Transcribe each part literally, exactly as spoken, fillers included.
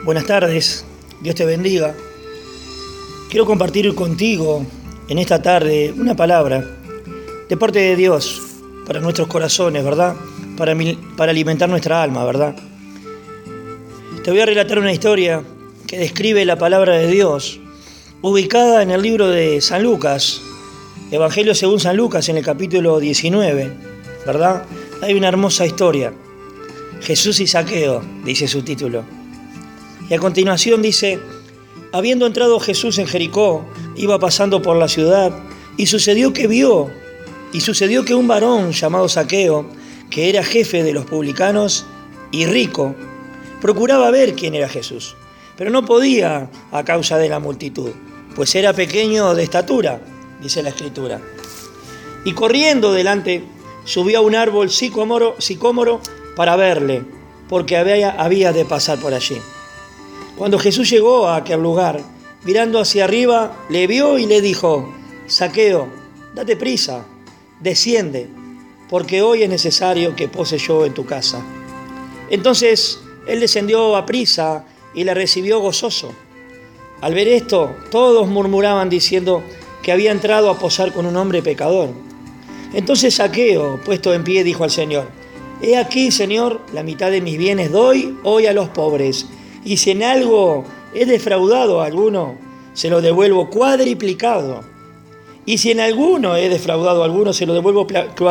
Buenas tardes, Dios te bendiga. Quiero compartir contigo en esta tarde una palabra de parte de Dios para nuestros corazones, ¿verdad? Para, para alimentar nuestra alma, ¿verdad? Te voy a relatar una historia que describe la palabra de Dios, ubicada en el libro de San Lucas, Evangelio según San Lucas, en el capítulo diecinueve, ¿verdad? Hay una hermosa historia. Jesús y Zaqueo, dice su título. Y a continuación dice: habiendo entrado Jesús en Jericó, iba pasando por la ciudad, y sucedió que vio, y sucedió que un varón llamado Zaqueo, que era jefe de los publicanos y rico, procuraba ver quién era Jesús, pero no podía a causa de la multitud, pues era pequeño de estatura, dice la Escritura. Y corriendo delante, subió a un árbol sicómoro, sicómoro para verle, porque había, había de pasar por allí. Cuando Jesús llegó a aquel lugar, mirando hacia arriba, le vio y le dijo: Zaqueo, date prisa, desciende, porque hoy es necesario que pose yo en tu casa. Entonces él descendió a prisa y la recibió gozoso. Al ver esto, todos murmuraban diciendo que había entrado a posar con un hombre pecador. Entonces Zaqueo, puesto en pie, dijo al Señor: He aquí, Señor, la mitad de mis bienes doy hoy a los pobres, y si en algo he defraudado a alguno, se lo devuelvo cuadriplicado. Y si en alguno he defraudado a alguno, se lo devuelvo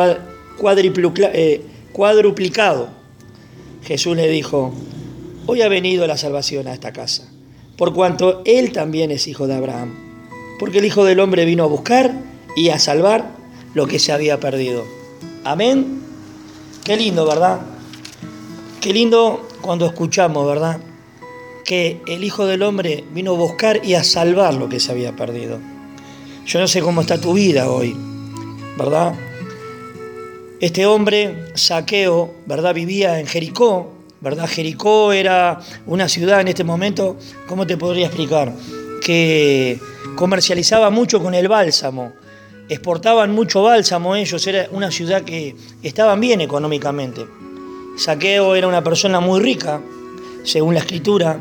cuadruplicado. Jesús le dijo: Hoy ha venido la salvación a esta casa, por cuanto él también es hijo de Abraham, porque el Hijo del Hombre vino a buscar y a salvar lo que se había perdido. Amén. Qué lindo, ¿verdad? Qué lindo cuando escuchamos, ¿verdad?, que el Hijo del Hombre vino a buscar y a salvar lo que se había perdido. Yo no sé cómo está tu vida hoy, ¿verdad? Este hombre, Zaqueo, ¿verdad?, vivía en Jericó, ¿verdad? Jericó era una ciudad en este momento, ¿cómo te podría explicar? Que comercializaba mucho con el bálsamo, exportaban mucho bálsamo ellos, era una ciudad que estaban bien económicamente. Zaqueo era una persona muy rica, según la Escritura,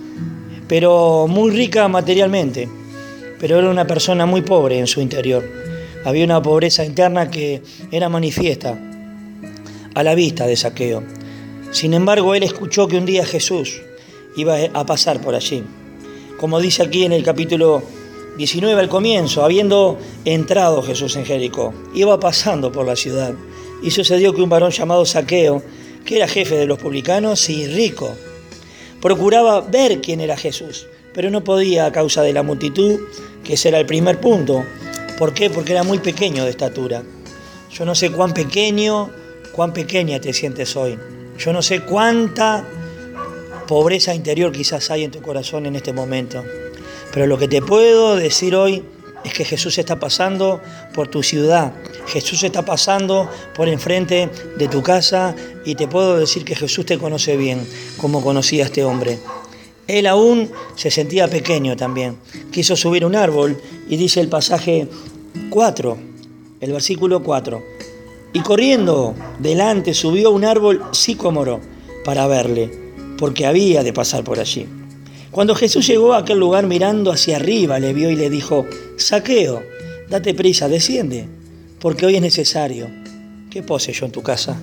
pero muy rica materialmente, pero era una persona muy pobre en su interior. Había una pobreza interna que era manifiesta a la vista de Zaqueo. Sin embargo, él escuchó que un día Jesús iba a pasar por allí. Como dice aquí en el capítulo diecinueve al comienzo, habiendo entrado Jesús en Jericó, iba pasando por la ciudad, y sucedió que un varón llamado Zaqueo, que era jefe de los publicanos y rico, procuraba ver quién era Jesús, pero no podía a causa de la multitud, que ese era el primer punto. ¿Por qué? Porque era muy pequeño de estatura. Yo no sé cuán pequeño, cuán pequeña te sientes hoy. Yo no sé cuánta pobreza interior quizás hay en tu corazón en este momento. Pero lo que te puedo decir hoy es que Jesús está pasando por tu ciudad. Jesús está pasando por enfrente de tu casa, y te puedo decir que Jesús te conoce bien, como conocía a este hombre. Él aún se sentía pequeño también. Quiso subir un árbol, y dice el pasaje cuatro, el versículo cuatro. Y corriendo delante subió a un árbol sicómoro para verle, porque había de pasar por allí. Cuando Jesús llegó a aquel lugar, mirando hacia arriba, le vio y le dijo: Zaqueo, date prisa, desciende, porque hoy es necesario que pose yo en tu casa.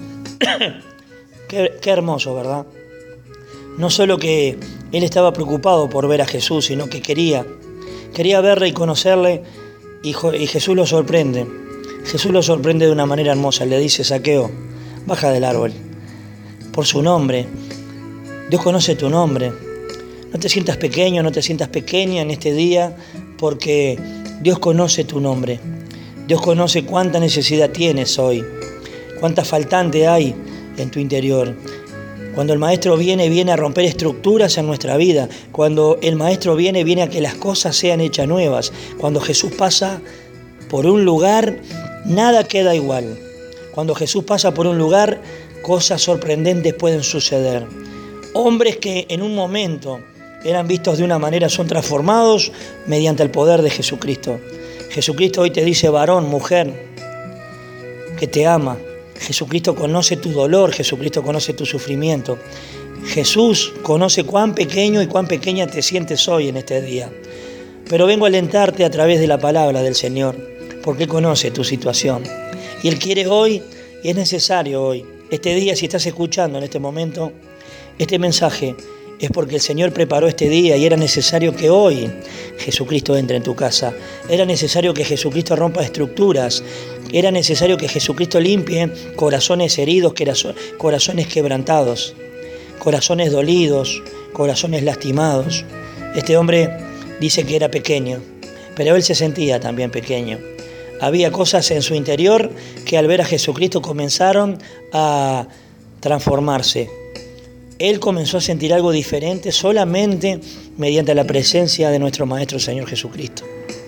qué, qué hermoso, ¿verdad? No solo que él estaba preocupado por ver a Jesús, sino que quería, quería verle y conocerle, y, y Jesús lo sorprende. Jesús lo sorprende de una manera hermosa. Le dice: Zaqueo, baja del árbol, por su nombre. Dios conoce tu nombre. No te sientas pequeño, no te sientas pequeña en este día, porque Dios conoce tu nombre. Dios conoce cuánta necesidad tienes hoy, cuánta faltante hay en tu interior. Cuando el Maestro viene, viene a romper estructuras en nuestra vida. Cuando el Maestro viene, viene a que las cosas sean hechas nuevas. Cuando Jesús pasa por un lugar, nada queda igual. Cuando Jesús pasa por un lugar, cosas sorprendentes pueden suceder. Hombres que en un momento eran vistos de una manera, son transformados mediante el poder de Jesucristo. Jesucristo hoy te dice: varón, mujer, que te ama. Jesucristo conoce tu dolor, Jesucristo conoce tu sufrimiento. Jesús conoce cuán pequeño y cuán pequeña te sientes hoy en este día. Pero vengo a alentarte a través de la palabra del Señor, porque Él conoce tu situación. Y Él quiere hoy, y es necesario hoy, este día, si estás escuchando en este momento, este mensaje, es porque el Señor preparó este día y era necesario que hoy Jesucristo entre en tu casa. Era necesario que Jesucristo rompa estructuras. Era necesario que Jesucristo limpie corazones heridos, corazones quebrantados, corazones dolidos, corazones lastimados. Este hombre dice que era pequeño, pero él se sentía también pequeño. Había cosas en su interior que al ver a Jesucristo comenzaron a transformarse. Él comenzó a sentir algo diferente solamente mediante la presencia de nuestro Maestro Señor Jesucristo.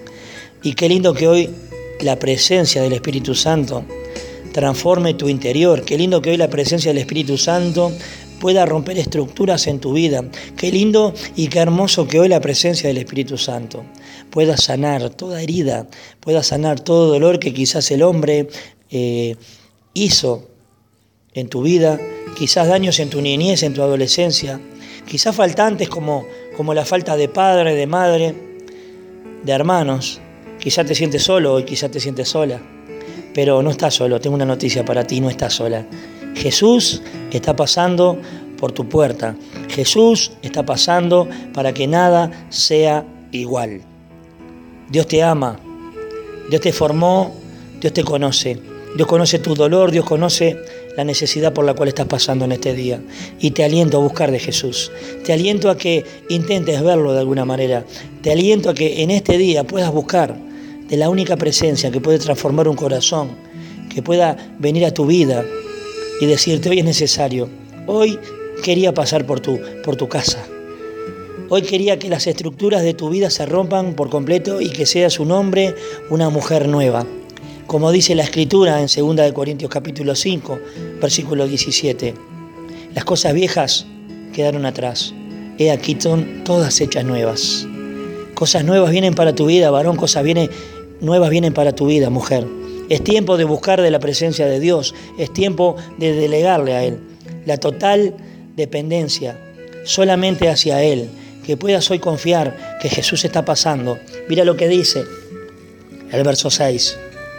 Y qué lindo que hoy la presencia del Espíritu Santo transforme tu interior. Qué lindo que hoy la presencia del Espíritu Santo pueda romper estructuras en tu vida. Qué lindo y qué hermoso que hoy la presencia del Espíritu Santo pueda sanar toda herida, pueda sanar todo dolor que quizás el hombre eh, hizo en tu vida, quizás daños en tu niñez, en tu adolescencia, quizás faltantes como, como la falta de padre, de madre, de hermanos. Quizás te sientes solo y quizás te sientes sola, pero no estás solo. Tengo una noticia para ti, no estás sola. Jesús está pasando por tu puerta. Jesús está pasando para que nada sea igual. Dios te ama, Dios te formó, Dios te conoce. Dios conoce tu dolor, Dios conoce la necesidad por la cual estás pasando en este día. Y te aliento a buscar de Jesús. Te aliento a que intentes verlo de alguna manera. Te aliento a que en este día puedas buscar de la única presencia que puede transformar un corazón, que pueda venir a tu vida y decirte: hoy es necesario. Hoy quería pasar por tu, por tu casa. Hoy quería que las estructuras de tu vida se rompan por completo y que seas un hombre, una mujer nueva. Como dice la Escritura en segunda de Corintios capítulo cinco, versículo diecisiete. Las cosas viejas quedaron atrás. He aquí son todas hechas nuevas. Cosas nuevas vienen para tu vida, varón. Cosas viene, nuevas vienen para tu vida, mujer. Es tiempo de buscar de la presencia de Dios. Es tiempo de delegarle a Él la total dependencia solamente hacia Él. Que puedas hoy confiar que Jesús está pasando. Mira lo que dice el verso seis.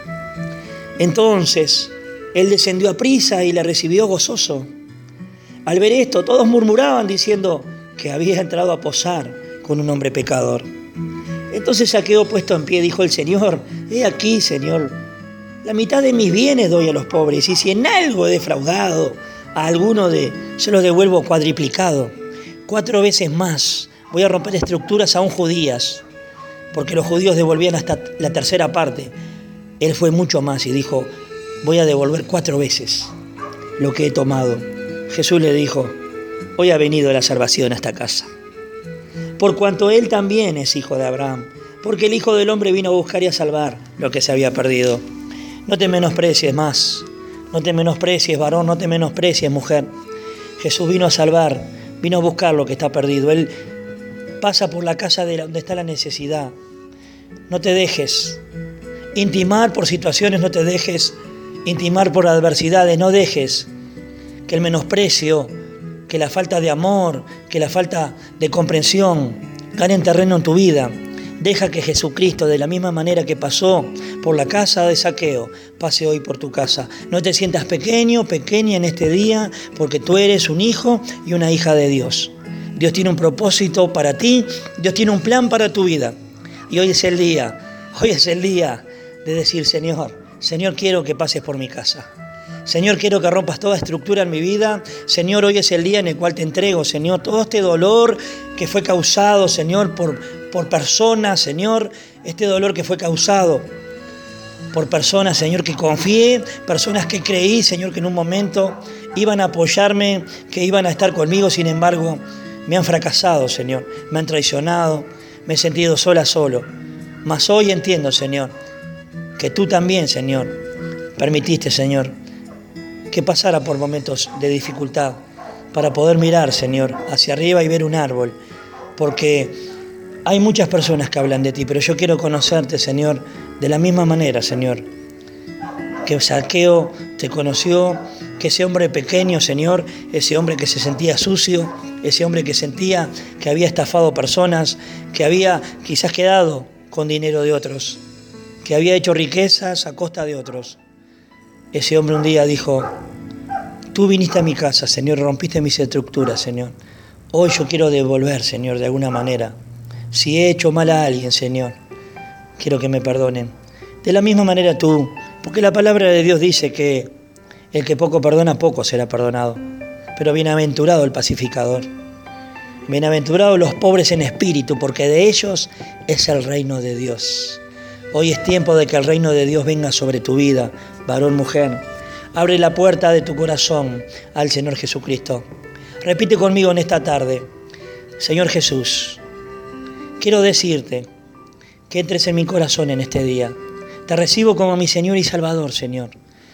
Entonces Él descendió a prisa y la recibió gozoso. Al ver esto, todos murmuraban diciendo que había entrado a posar con un hombre pecador. Entonces Zaqueo, puesto en pie, dijo el Señor: he aquí, Señor, la mitad de mis bienes doy a los pobres, y si en algo he defraudado a alguno de, se los devuelvo cuadriplicado. Cuatro veces más voy a romper estructuras aún judías, porque los judíos devolvían hasta la tercera parte. Él fue mucho más y dijo: voy a devolver cuatro veces lo que he tomado. Jesús le dijo: hoy ha venido la salvación a esta casa, por cuanto él también es hijo de Abraham, porque el Hijo del Hombre vino a buscar y a salvar lo que se había perdido. No te menosprecies más, no te menosprecies, varón, no te menosprecies, mujer. Jesús vino a salvar, vino a buscar lo que está perdido. Él pasa por la casa de donde está la necesidad. No te dejes intimar por situaciones, no te dejes intimar por adversidades, no dejes que el menosprecio, que la falta de amor, que la falta de comprensión ganen terreno en tu vida. Deja que Jesucristo, de la misma manera que pasó por la casa de Zaqueo, pase hoy por tu casa. No te sientas pequeño, pequeña en este día, porque tú eres un hijo y una hija de Dios. Dios tiene un propósito para ti, Dios tiene un plan para tu vida. Y hoy es el día, hoy es el día de decir: Señor, Señor, quiero que pases por mi casa. Señor, quiero que rompas toda estructura en mi vida. Señor, hoy es el día en el cual te entrego, Señor, todo este dolor que fue causado, Señor, por, por personas, Señor, este dolor que fue causado por personas, Señor, que confié, personas que creí, Señor, que en un momento iban a apoyarme, que iban a estar conmigo, sin embargo, me han fracasado, Señor, me han traicionado, me he sentido sola, solo. Mas hoy entiendo, Señor, que tú también, Señor, permitiste, Señor, que pasara por momentos de dificultad para poder mirar, Señor, hacia arriba y ver un árbol, porque hay muchas personas que hablan de ti, pero yo quiero conocerte, Señor, de la misma manera, Señor, que Zaqueo te conoció, Que ese hombre pequeño, Señor, ese hombre que se sentía sucio, ese hombre que sentía que había estafado personas, que había quizás quedado con dinero de otros, que había hecho riquezas a costa de otros. Ese hombre un día dijo: tú viniste a mi casa, Señor, rompiste mis estructuras, Señor. Hoy yo quiero devolver, Señor, de alguna manera. Si he hecho mal a alguien, Señor, quiero que me perdonen. De la misma manera tú, porque la palabra de Dios dice que el que poco perdona, poco será perdonado. Pero bienaventurado el pacificador. Bienaventurados los pobres en espíritu, porque de ellos es el reino de Dios. Hoy es tiempo de que el reino de Dios venga sobre tu vida, varón, mujer. Abre la puerta de tu corazón al Señor Jesucristo. Repite conmigo en esta tarde: Señor Jesús, quiero decirte que entres en mi corazón en este día. Te recibo como mi Señor y Salvador, Señor.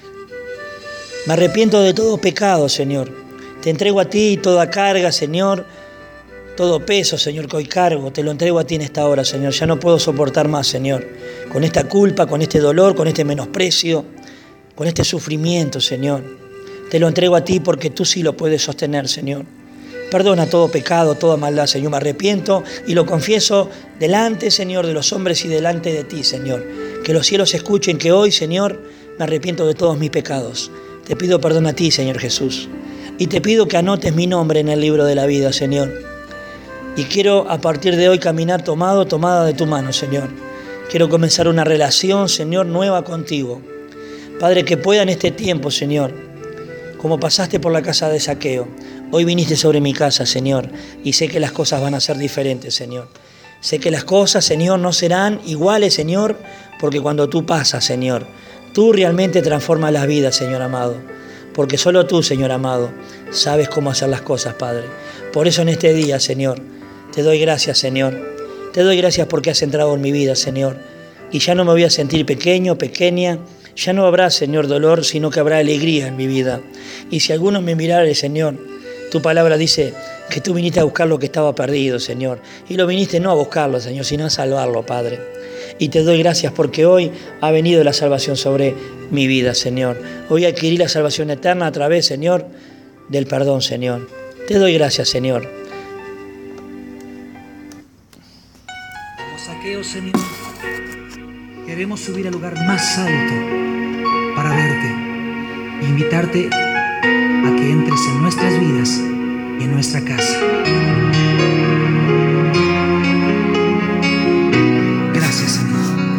Me arrepiento de todo pecado, Señor. Te entrego a ti toda carga, Señor, todo peso, Señor, que hoy cargo. Te lo entrego a ti en esta hora, Señor. Ya no puedo soportar más, Señor, con esta culpa, con este dolor, con este menosprecio, con este sufrimiento, Señor. Te lo entrego a ti porque tú sí lo puedes sostener, Señor. Perdona todo pecado, toda maldad, Señor. Me arrepiento y lo confieso delante, Señor, de los hombres y delante de ti, Señor. Que los cielos escuchen que hoy, Señor, me arrepiento de todos mis pecados. Te pido perdón a ti, Señor Jesús. Y te pido que anotes mi nombre en el libro de la vida, Señor. Y quiero a partir de hoy caminar tomado, tomada de tu mano, Señor. Quiero comenzar una relación, Señor, nueva contigo. Padre, que pueda en este tiempo, Señor, como pasaste por la casa de Zaqueo, hoy viniste sobre mi casa, Señor, y sé que las cosas van a ser diferentes, Señor. Sé que las cosas, Señor, no serán iguales, Señor, porque cuando tú pasas, Señor, tú realmente transformas las vidas, Señor amado. Porque solo tú, Señor amado, sabes cómo hacer las cosas, Padre. Por eso en este día, Señor, te doy gracias, Señor. Te doy gracias porque has entrado en mi vida, Señor. Y ya no me voy a sentir pequeño, pequeña. Ya no habrá, Señor, dolor, sino que habrá alegría en mi vida. Y si alguno me mirare, Señor, tu palabra dice que tú viniste a buscar lo que estaba perdido, Señor. Y lo viniste no a buscarlo, Señor, sino a salvarlo, Padre. Y te doy gracias porque hoy ha venido la salvación sobre mi vida, Señor. Hoy adquirí la salvación eterna a través, Señor, del perdón, Señor. Te doy gracias, Señor. Como Zaqueo, Señor, queremos subir al lugar más alto para verte e invitarte a que entres en nuestras vidas y en nuestra casa. Gracias, Señor.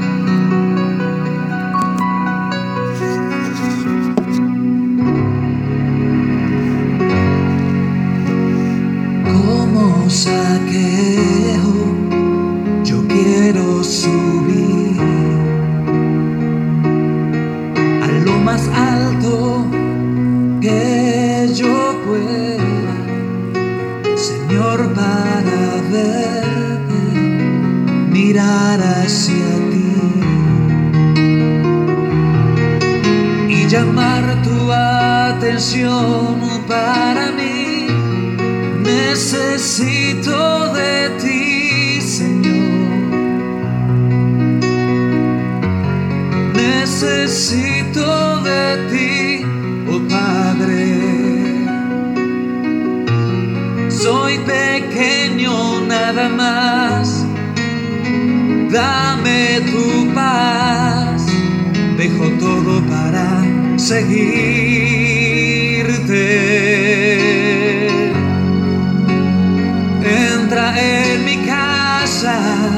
Como Zaqueo, yo quiero subir a lo más alto que yo pueda, Señor, para verte, mirar hacia ti y llamar tu atención para mí. Necesito de ti, Señor. Necesito de ti, oh Padre. Soy pequeño nada más. Dame tu paz. Dejo todo para seguirte. Entra en mi casa,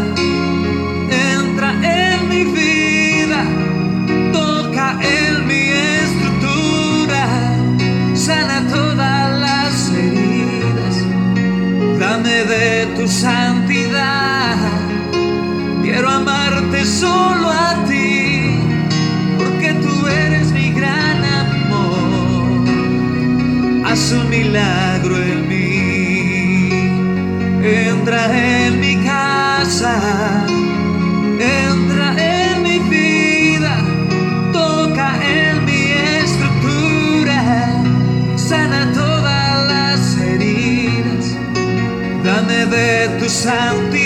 entra en mi vida, toca en mi estructura, sana todas las heridas, dame de tu santidad, quiero amarte solo a ti, porque tú eres mi gran amor, haz un milagro en mí. Entra en mi casa, entra en mi vida, toca en mi estructura, sana todas las heridas, dame de tu santidad.